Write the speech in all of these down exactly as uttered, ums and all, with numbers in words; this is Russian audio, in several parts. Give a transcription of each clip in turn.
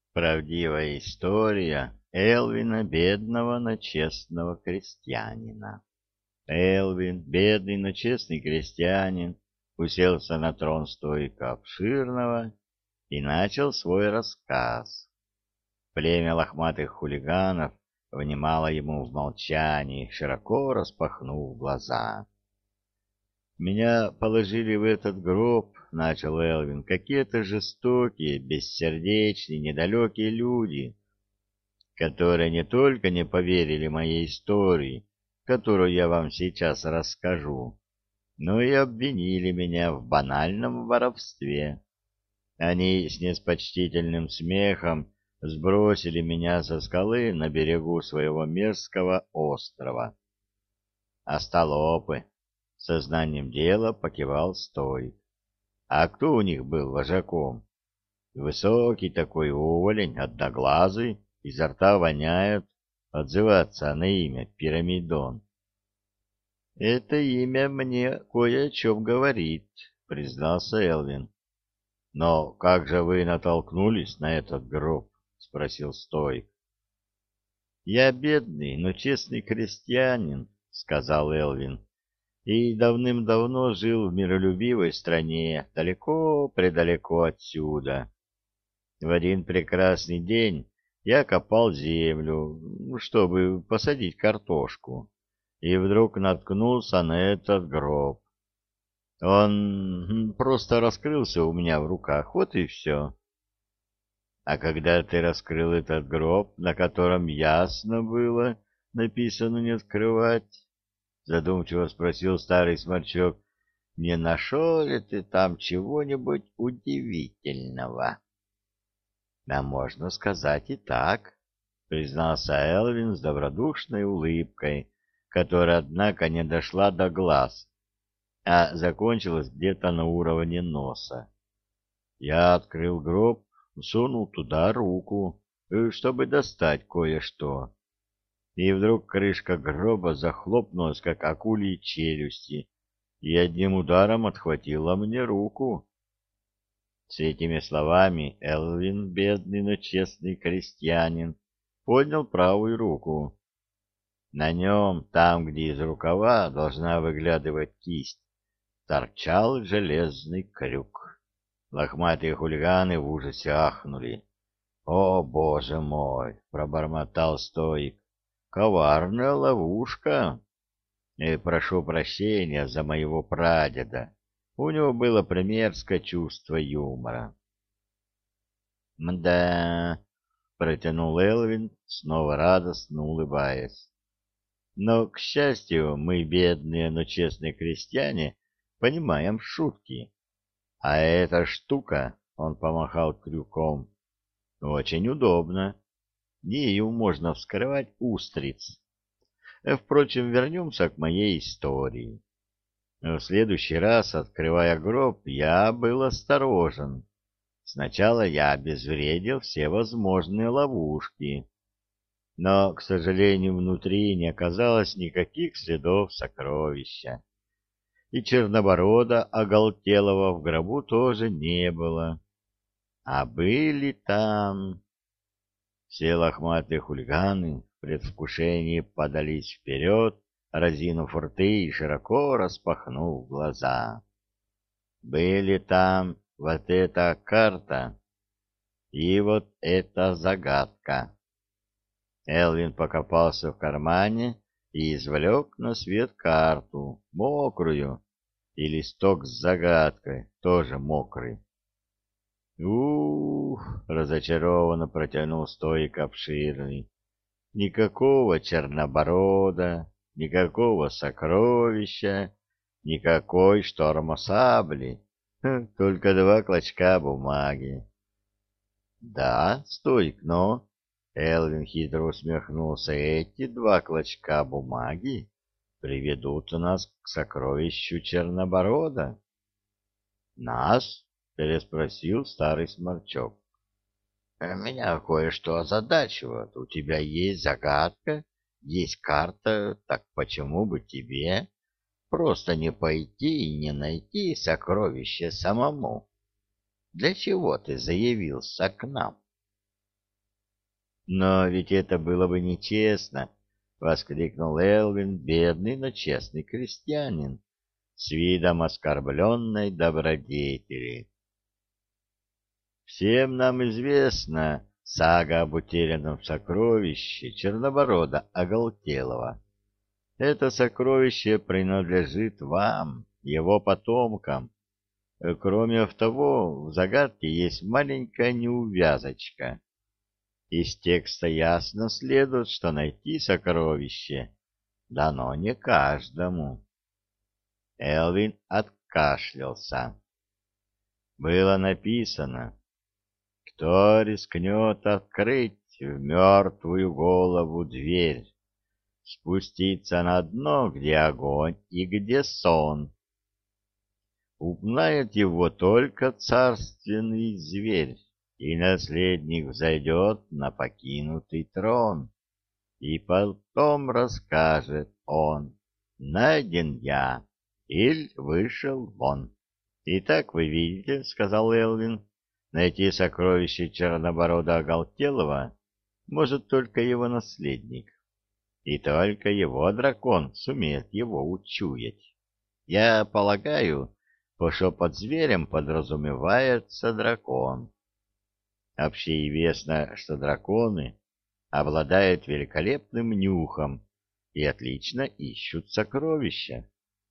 Правдивая история Элвина, бедного, но честного крестьянина. Элвин, бедный, но честный крестьянин, уселся на трон стойка обширного и начал свой рассказ. Племя лохматых хулиганов внимало ему в молчании, широко распахнув глаза. «Меня положили в этот гроб», — начал Элвин, — «какие-то жестокие, бессердечные, недалекие люди, которые не только не поверили моей истории, которую я вам сейчас расскажу, но и обвинили меня в банальном воровстве. Они с неспочтительным смехом сбросили меня со скалы на берегу своего мерзкого острова. Остолопы!» — сознанием дела покивал Стоик. «А кто у них был вожаком? Высокий такой уволень, одноглазый, изо рта воняет, отзываться на имя Пирамидон». «Это имя мне кое о чем говорит», — признался Элвин. «Но как же вы натолкнулись на этот гроб?» — спросил Стоик. «Я бедный, но честный крестьянин», — сказал Элвин, — «и давным-давно жил в миролюбивой стране, далеко-предалеко отсюда. В один прекрасный день я копал землю, ну, чтобы посадить картошку, и вдруг наткнулся на этот гроб. Он м, просто раскрылся у меня в руках, вот и все. А когда ты раскрыл этот гроб, на котором ясно было написано «не открывать», — задумчиво спросил старый сморчок, — «не нашел ли ты там чего-нибудь удивительного?» «Да можно сказать и так», — признался Элвин с добродушной улыбкой, которая, однако, не дошла до глаз, а закончилась где-то на уровне носа. Я открыл гроб, сунул туда руку, э, чтобы достать кое-что. И вдруг крышка гроба захлопнулась, как акульи челюсти, и одним ударом отхватила мне руку. С этими словами Элвин, бедный, но честный крестьянин, поднял правую руку. На нем, там, где из рукава должна выглядывать кисть, торчал железный крюк. Лохматые хулиганы в ужасе ахнули. «О, боже мой!» — пробормотал Стоик. «Коварная ловушка! И прошу прощения за моего прадеда. У него было примерское чувство юмора». «Мда!» — протянул Элвин, снова радостно улыбаясь. «Но, к счастью, мы, бедные, но честные крестьяне, понимаем шутки. А эта штука, — он помахал крюком, — очень удобно. Ею можно вскрывать устриц. Э, Впрочем, вернемся к моей истории. В следующий раз, открывая гроб, я был осторожен. Сначала я обезвредил все возможные ловушки, но, к сожалению, внутри не оказалось никаких следов сокровища. И Черноборода оголтелого в гробу тоже не было. А были там... Все лохматые хулиганы в предвкушении подались вперед, разинув рты и широко распахнув глаза. Были там вот эта карта и вот эта загадка. Элвин покопался в кармане и извлек на свет карту, мокрую, и листок с загадкой, тоже мокрый. «Ух!» — разочарованно протянул Стоик обширный. «Никакого Черноборода, никакого сокровища, никакой штормосабли, Хм, только два клочка бумаги». «Да, Стоик, но...» — Элвин хитро усмехнулся. «Эти два клочка бумаги приведут нас к сокровищу Черноборода». «Нас?» — переспросил старый сморчок. «Меня кое-что озадачивает. У тебя есть загадка, есть карта, так почему бы тебе просто не пойти и не найти сокровище самому? Для чего ты заявился к нам?» Но ведь это было бы нечестно, — воскликнул Элвин, бедный, но честный крестьянин, с видом оскорбленной добродетели. Всем нам известна сага об утерянном сокровище Черноборода Оголтелого. Это сокровище принадлежит вам, его потомкам. Кроме того, в загадке есть маленькая неувязочка. Из текста ясно следует, что найти сокровище дано не каждому. Элвин откашлялся. Было написано: «Кто рискнет открыть в мертвую голову дверь, спуститься на дно, где огонь и где сон, узнает его только царственный зверь, и наследник взойдет на покинутый трон, и потом расскажет он: найден я или вышел вон». «Итак, вы видите, — сказал Элвин, — найти сокровище Черноборода Оголтелого может только его наследник, и только его дракон сумеет его учуять. Я полагаю, что под зверем подразумевается дракон. Общеизвестно, что драконы обладают великолепным нюхом и отлично ищут сокровища.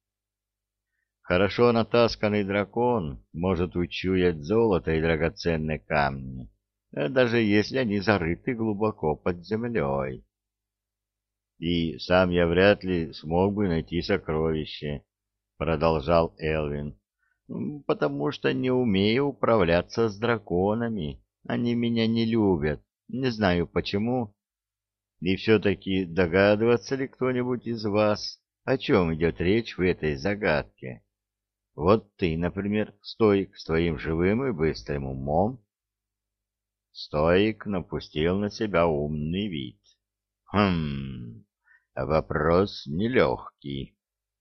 Хорошо натасканный дракон может учуять золото и драгоценные камни, даже если они зарыты глубоко под землей. И сам я вряд ли смог бы найти сокровище, — продолжал Элвин, — потому что не умею управляться с драконами. Они меня не любят, не знаю почему. И все-таки догадывается ли кто-нибудь из вас, о чем идет речь в этой загадке? Вот ты, например, Стоик, с твоим живым и быстрым умом. Стоик напустил на себя умный вид. Хм, вопрос нелегкий.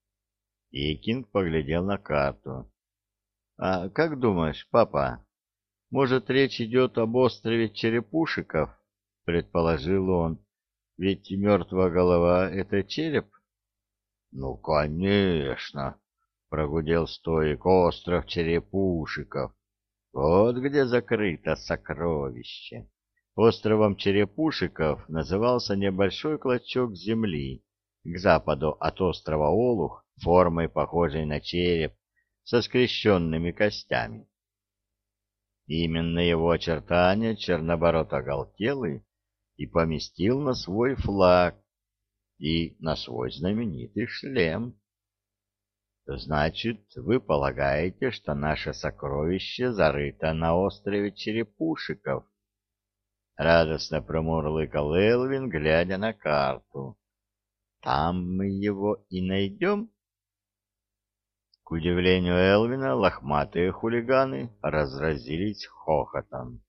Икинг поглядел на карту. — А как думаешь, папа, может, речь идет об острове Черепушиков? — предположил он. — Ведь мертвая голова — это череп? — Ну, конечно, — прогудел Стоик, — остров Черепушиков. Вот где закрыто сокровище. Островом Черепушиков назывался небольшой клочок земли к западу от острова Олух, формой похожей на череп, со скрещенными костями. Именно его очертания Чернобород Оголтелый и поместил на свой флаг и на свой знаменитый шлем. Значит, вы полагаете, что наше сокровище зарыто на острове Черепушиков? Радостно промурлыкал Элвин, глядя на карту. Там мы его и найдем? К удивлению Элвина, лохматые хулиганы разразились хохотом.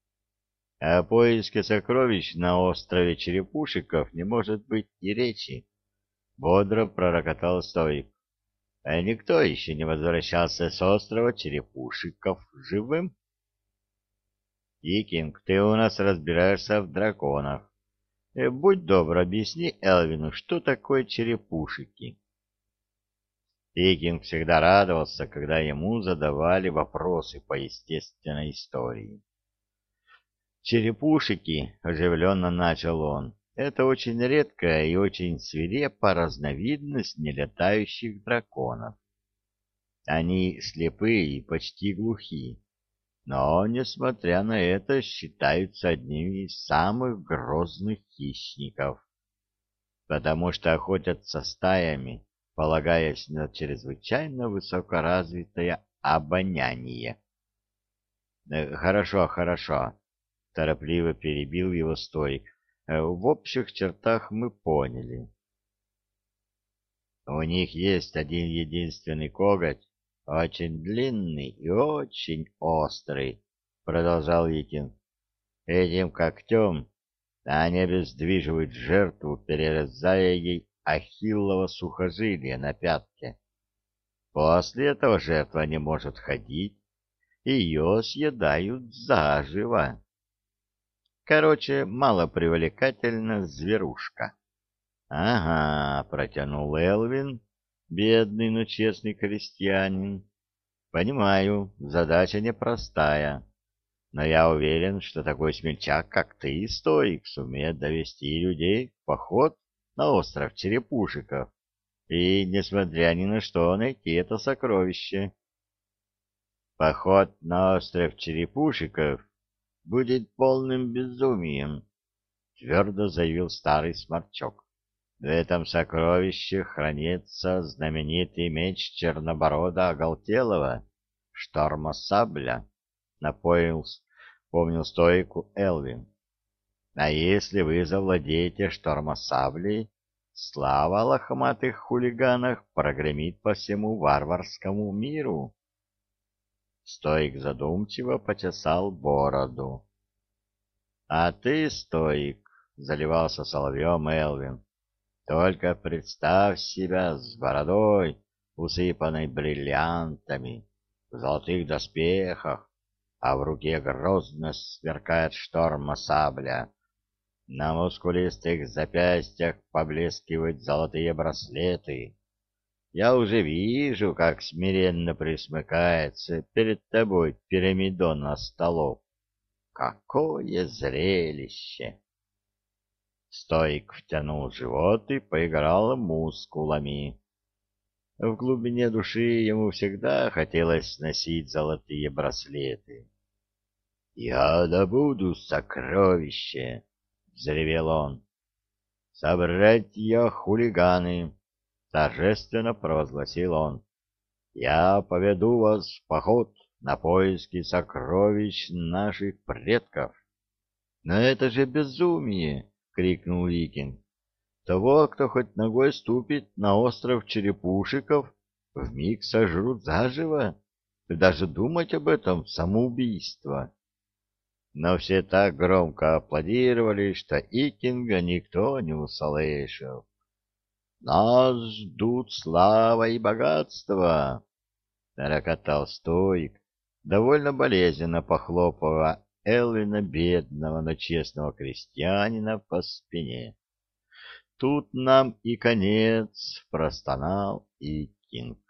О поиске сокровищ на острове Черепушиков не может быть и речи, бодро пророкотал Стоик. А никто еще не возвращался с острова Черепушиков живым. Икинг, ты у нас разбираешься в драконах. Будь добр, объясни Элвину, что такое черепушики. Икинг всегда радовался, когда ему задавали вопросы по естественной истории. Черепушики, оживленно начал он, это очень редкая и очень свирепая разновидность нелетающих драконов. Они слепые и почти глухи, но, несмотря на это, считаются одними из самых грозных хищников, потому что охотятся стаями, полагаясь на чрезвычайно высокоразвитое обоняние. «Хорошо, хорошо», — торопливо перебил его Стоик. «В общих чертах мы поняли. У них есть один единственный коготь, очень длинный и очень острый», — продолжал Икин. «Этим когтем они обездвиживают жертву, перерезая ей ахиллово сухожилие на пятке. После этого жертва не может ходить, и ее съедают заживо. Короче, малопривлекательная зверушка. — Ага, — протянул Элвин, бедный, но честный крестьянин. — Понимаю, задача непростая, но я уверен, что такой смельчак, как ты, стоик, сумеет довести людей в поход на остров Черепушиков и, несмотря ни на что, найти это сокровище. Поход на остров Черепушиков будет полным безумием, — твердо заявил старый сморчок. В этом сокровище хранится знаменитый меч Черноборода Оголтелого, шторма сабля, — напомнил, помнил стойку Элвин. А если вы завладеете шторма саблей, слава о лохматых хулиганах прогремит по всему варварскому миру. Стоик задумчиво почесал бороду. — А ты, стоик, — заливался соловьем Элвин, — только представь себя с бородой, усыпанной бриллиантами, в золотых доспехах, а в руке грозно сверкает шторма сабля. На мускулистых запястьях поблескивают золотые браслеты. Я уже вижу, как смиренно присмыкается перед тобой пирамидон столов. Какое зрелище! Стоик втянул живот и поиграл мускулами. В глубине души ему всегда хотелось носить золотые браслеты. — Я добуду сокровище! — взревел он. — Собратья-хулиганы! — торжественно провозгласил он. — Я поведу вас в поход на поиски сокровищ наших предков. — Но это же безумие! — крикнул Викинг. — Того, кто хоть ногой ступит на остров Черепушиков, вмиг сожрут заживо. И даже думать об этом — самоубийство. Но все так громко аплодировали, что Икинга никто не услышал. «Нас ждут слава и богатство!» — рокотал стоик, довольно болезненно похлопывая Элвина, бедного, но честного крестьянина, по спине. «Тут нам и конец!» — простонал Икинг.